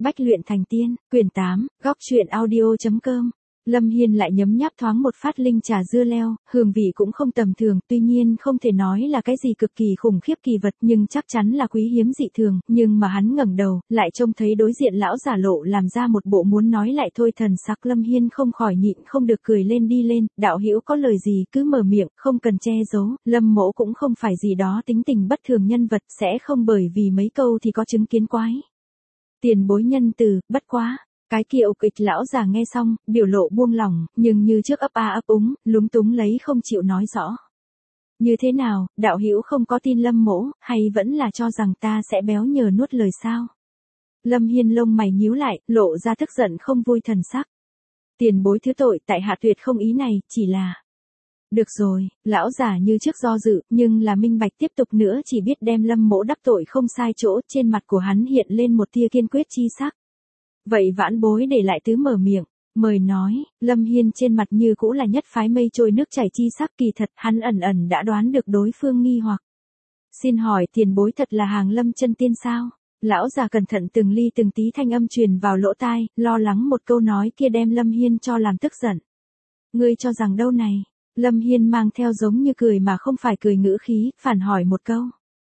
Bách luyện thành tiên, quyển 8, góc truyện audio.com. Lâm Hiên lại nhấm nháp thoáng một phát linh trà dưa leo, hương vị cũng không tầm thường, tuy nhiên không thể nói là cái gì cực kỳ khủng khiếp kỳ vật, nhưng chắc chắn là quý hiếm dị thường, nhưng mà hắn ngẩng đầu, lại trông thấy đối diện lão giả lộ làm ra một bộ muốn nói lại thôi thần sắc. Lâm Hiên không khỏi nhịn không được cười lên đi lên, đạo hữu có lời gì cứ mở miệng, không cần che giấu, Lâm mỗ cũng không phải gì đó tính tình bất thường nhân vật, sẽ không bởi vì mấy câu thì có chứng kiến quái. Tiền bối nhân từ, bất quá. Cái kia ục ịch lão già nghe xong, biểu lộ buông lỏng, nhưng như trước ấp a ấp úng, lúng túng lấy không chịu nói rõ. Như thế nào, đạo hữu không có tin Lâm mỗ, hay vẫn là cho rằng ta sẽ béo nhờ nuốt lời sao? Lâm Hiên lông mày nhíu lại, lộ ra tức giận không vui thần sắc. Tiền bối thứ tội, tại hạ tuyệt không ý này, chỉ là... Được rồi, lão giả như trước do dự, nhưng là minh bạch tiếp tục nữa chỉ biết đem Lâm mỗ đắc tội không sai chỗ, trên mặt của hắn hiện lên một tia kiên quyết chi sắc. Vậy vãn bối để lại tứ mở miệng, mời nói. Lâm Hiên trên mặt như cũ là nhất phái mây trôi nước chảy chi sắc, kỳ thật hắn ẩn ẩn đã đoán được đối phương nghi hoặc. Xin hỏi tiền bối thật là hàng Lâm chân tiên sao? Lão già cẩn thận từng ly từng tí thanh âm truyền vào lỗ tai, lo lắng một câu nói kia đem Lâm Hiên cho làm tức giận. Ngươi cho rằng đâu này? Lâm Hiên mang theo giống như cười mà không phải cười ngữ khí, phản hỏi một câu.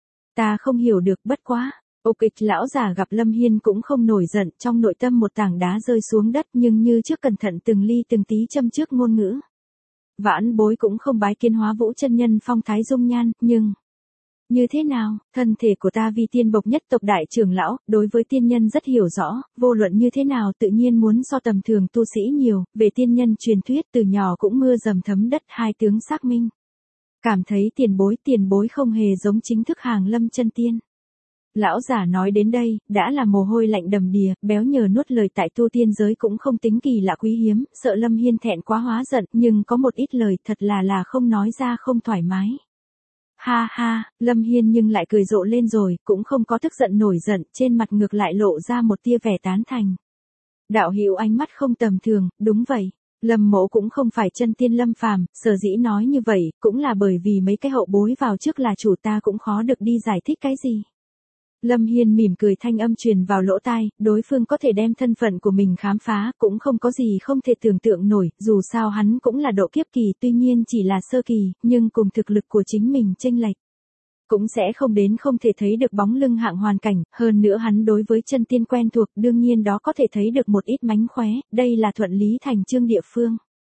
Ta không hiểu được, bất quá. Ục ịch lão già gặp Lâm Hiên cũng không nổi giận, trong nội tâm một tảng đá rơi xuống đất, nhưng như trước cẩn thận từng ly từng tí châm trước ngôn ngữ. Vãn bối cũng không bái kiến Hóa Vũ chân nhân phong thái dung nhan, nhưng... Như thế nào, thân thể của ta vì tiên bộc nhất tộc đại trưởng lão, đối với tiên nhân rất hiểu rõ, vô luận như thế nào tự nhiên muốn so tầm thường tu sĩ nhiều, về tiên nhân truyền thuyết từ nhỏ cũng mưa dầm thấm đất, hai tướng xác minh. Cảm thấy tiền bối không hề giống chính thức hàng Lâm chân tiên. Lão giả nói đến đây, đã là mồ hôi lạnh đầm đìa, béo nhờ nuốt lời tại tu tiên giới cũng không tính kỳ lạ quý hiếm, sợ Lâm Hiên thẹn quá hóa giận, nhưng có một ít lời thật là không nói ra không thoải mái. Ha ha, Lâm Hiên nhưng lại cười rộ lên rồi, cũng không có tức giận nổi giận, trên mặt ngược lại lộ ra một tia vẻ tán thành. Đạo hữu ánh mắt không tầm thường, đúng vậy. Lâm mỗ cũng không phải chân tiên lâm phàm, sở dĩ nói như vậy, cũng là bởi vì mấy cái hậu bối vào trước là chủ ta cũng khó được đi giải thích cái gì. Lâm Hiên mỉm cười thanh âm truyền vào lỗ tai, đối phương có thể đem thân phận của mình khám phá, cũng không có gì không thể tưởng tượng nổi, dù sao hắn cũng là độ kiếp kỳ, tuy nhiên chỉ là sơ kỳ, nhưng cùng thực lực của chính mình chênh lệch. Cũng sẽ không đến không thể thấy được bóng lưng hạng hoàn cảnh, hơn nữa hắn đối với chân tiên quen thuộc, đương nhiên đó có thể thấy được một ít mánh khóe, đây là thuận lý thành chương địa phương.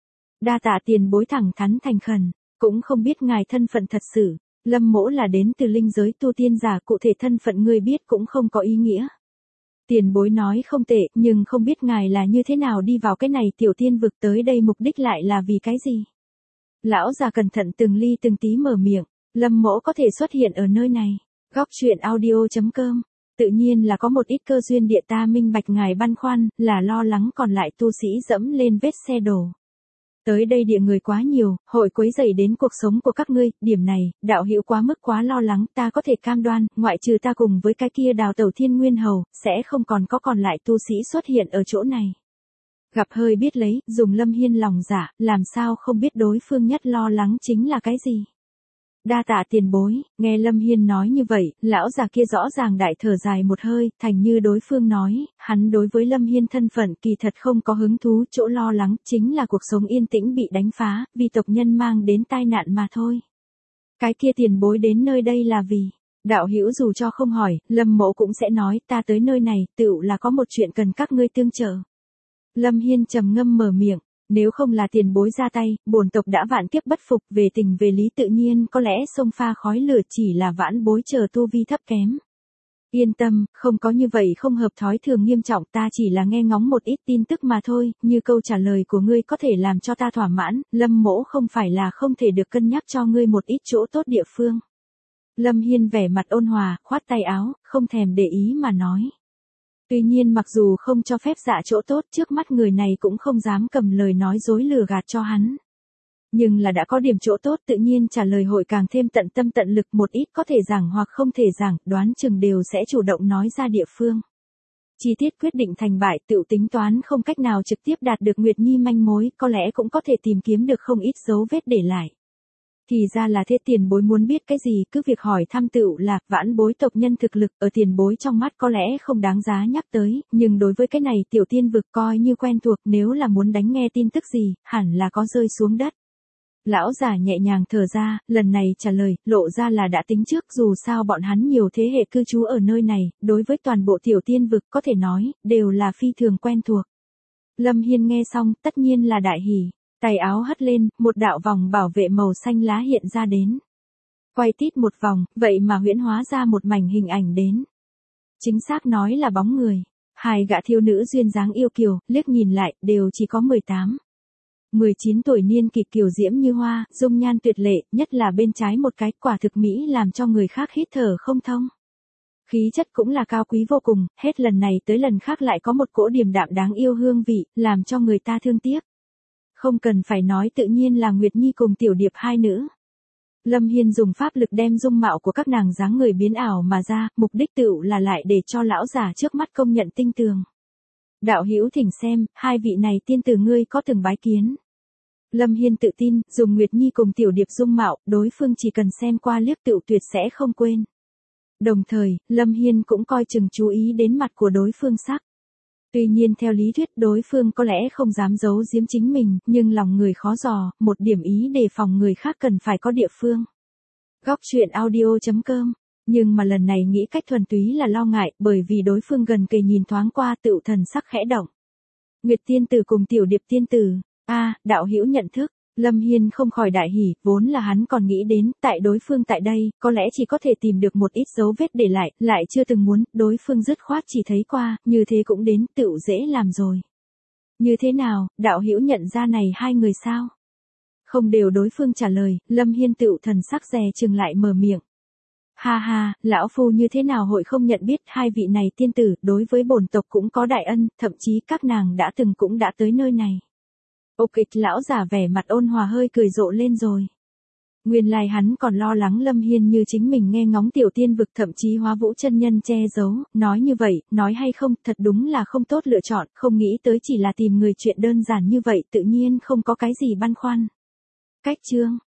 Đa tạ tiền bối thẳng thắn thành khẩn, cũng không biết ngài thân phận thật sự. Lâm mỗ là đến từ linh giới tu tiên giả, cụ thể thân phận ngươi biết cũng không có ý nghĩa. Tiền bối nói không tệ, nhưng không biết ngài là như thế nào đi vào cái này tiểu tiên vực, tới đây mục đích lại là vì cái gì? Lão già cẩn thận từng ly từng tí mở miệng, Lâm mỗ có thể xuất hiện ở nơi này. Góc truyện audio.com. Tự nhiên là có một ít cơ duyên địa, ta minh bạch ngài băn khoăn, là lo lắng còn lại tu sĩ dẫm lên vết xe đổ. Tới đây địa người quá nhiều, hội quấy rầy đến cuộc sống của các ngươi, điểm này, đạo hữu quá mức quá lo lắng, ta có thể cam đoan, ngoại trừ ta cùng với cái kia Đào Tẩu Thiên Nguyên Hầu, sẽ không còn lại tu sĩ xuất hiện ở chỗ này. Gặp hơi biết lấy, dùng Lâm Hiên lòng dạ, làm sao không biết đối phương nhất lo lắng chính là cái gì. Đa tạ tiền bối, nghe Lâm Hiên nói như vậy, lão già kia rõ ràng đại thở dài một hơi, thành như đối phương nói, hắn đối với Lâm Hiên thân phận kỳ thật không có hứng thú, chỗ lo lắng chính là cuộc sống yên tĩnh bị đánh phá, vì tộc nhân mang đến tai nạn mà thôi. Cái kia tiền bối đến nơi đây là vì, đạo hữu dù cho không hỏi, Lâm mỗ cũng sẽ nói, ta tới nơi này, tựu là có một chuyện cần các ngươi tương trợ. Lâm Hiên trầm ngâm mở miệng. Nếu không là tiền bối ra tay, bổn tộc đã vạn kiếp bất phục, về tình về lý tự nhiên có lẽ sông pha khói lửa, chỉ là vãn bối chờ tu vi thấp kém. Yên tâm, không có như vậy không hợp thói thường nghiêm trọng, ta chỉ là nghe ngóng một ít tin tức mà thôi, như câu trả lời của ngươi có thể làm cho ta thỏa mãn, Lâm mỗ không phải là không thể được cân nhắc cho ngươi một ít chỗ tốt địa phương. Lâm Hiên vẻ mặt ôn hòa, khoát tay áo, không thèm để ý mà nói. Tuy nhiên mặc dù không cho phép dạ chỗ tốt, trước mắt người này cũng không dám cầm lời nói dối lừa gạt cho hắn. Nhưng là đã có điểm chỗ tốt tự nhiên trả lời hội càng thêm tận tâm tận lực, một ít có thể giảng hoặc không thể giảng, đoán chừng đều sẽ chủ động nói ra địa phương. Chi tiết quyết định thành bại tự tính toán không cách nào trực tiếp đạt được Nguyệt Nhi manh mối, có lẽ cũng có thể tìm kiếm được không ít dấu vết để lại. Thì ra là thế, tiền bối muốn biết cái gì cứ việc hỏi thăm tựu là, vãn bối tộc nhân thực lực ở tiền bối trong mắt có lẽ không đáng giá nhắc tới, nhưng đối với cái này tiểu tiên vực coi như quen thuộc, nếu là muốn đánh nghe tin tức gì, hẳn là có rơi xuống đất. Lão già nhẹ nhàng thở ra, lần này trả lời, lộ ra là đã tính trước, dù sao bọn hắn nhiều thế hệ cư trú ở nơi này, đối với toàn bộ tiểu tiên vực có thể nói, đều là phi thường quen thuộc. Lâm Hiên nghe xong, tất nhiên là đại hỉ, tay áo hất lên, một đạo vòng bảo vệ màu xanh lá hiện ra đến. Quay tít một vòng, vậy mà huyễn hóa ra một mảnh hình ảnh đến. Chính xác nói là bóng người, hai gã thiếu nữ duyên dáng yêu kiều, liếc nhìn lại, đều chỉ có 18. 19 tuổi niên kịch kiều diễm như hoa, dung nhan tuyệt lệ, nhất là bên trái một cái, quả thực mỹ làm cho người khác hít thở không thông. Khí chất cũng là cao quý vô cùng, hết lần này tới lần khác lại có một cỗ điềm đạm đáng yêu hương vị, làm cho người ta thương tiếc. Không cần phải nói, tự nhiên là Nguyệt Nhi cùng Tiểu Điệp hai nữ. Lâm Hiên dùng pháp lực đem dung mạo của các nàng dáng người biến ảo mà ra, mục đích tựu là lại để cho lão già trước mắt công nhận tinh tường. Đạo hữu thỉnh xem, hai vị này tiên tử ngươi có từng bái kiến. Lâm Hiên tự tin, dùng Nguyệt Nhi cùng Tiểu Điệp dung mạo, đối phương chỉ cần xem qua liếc tựu tuyệt sẽ không quên. Đồng thời, Lâm Hiên cũng coi chừng chú ý đến mặt của đối phương sắc. Tuy nhiên theo lý thuyết đối phương có lẽ không dám giấu giếm chính mình, nhưng lòng người khó dò, một điểm ý đề phòng người khác cần phải có địa phương. Góc truyện audio.com. Nhưng mà lần này nghĩ cách thuần túy là lo ngại, bởi vì đối phương gần kề nhìn thoáng qua tựu thần sắc khẽ động. Nguyệt tiên tử cùng Tiểu Điệp tiên tử, đạo hữu nhận thức. Lâm Hiên không khỏi đại hỉ, vốn là hắn còn nghĩ đến, tại đối phương tại đây, có lẽ chỉ có thể tìm được một ít dấu vết để lại chưa từng muốn, đối phương dứt khoát chỉ thấy qua, như thế cũng đến, tựu dễ làm rồi. Như thế nào, đạo hữu nhận ra này hai người sao? Không đều đối phương trả lời, Lâm Hiên tựu thần sắc dè chừng lại mở miệng. Ha ha, lão phu như thế nào hội không nhận biết hai vị này tiên tử, đối với bổn tộc cũng có đại ân, thậm chí các nàng cũng đã tới nơi này. Ô kịch lão giả vẻ mặt ôn hòa hơi cười rộ lên rồi. Nguyên lai hắn còn lo lắng Lâm Hiên như chính mình nghe ngóng tiểu tiên vực, thậm chí Hóa Vũ chân nhân che giấu, nói như vậy, nói hay không, thật đúng là không tốt lựa chọn, không nghĩ tới chỉ là tìm người, chuyện đơn giản như vậy tự nhiên không có cái gì băn khoăn. Cách chương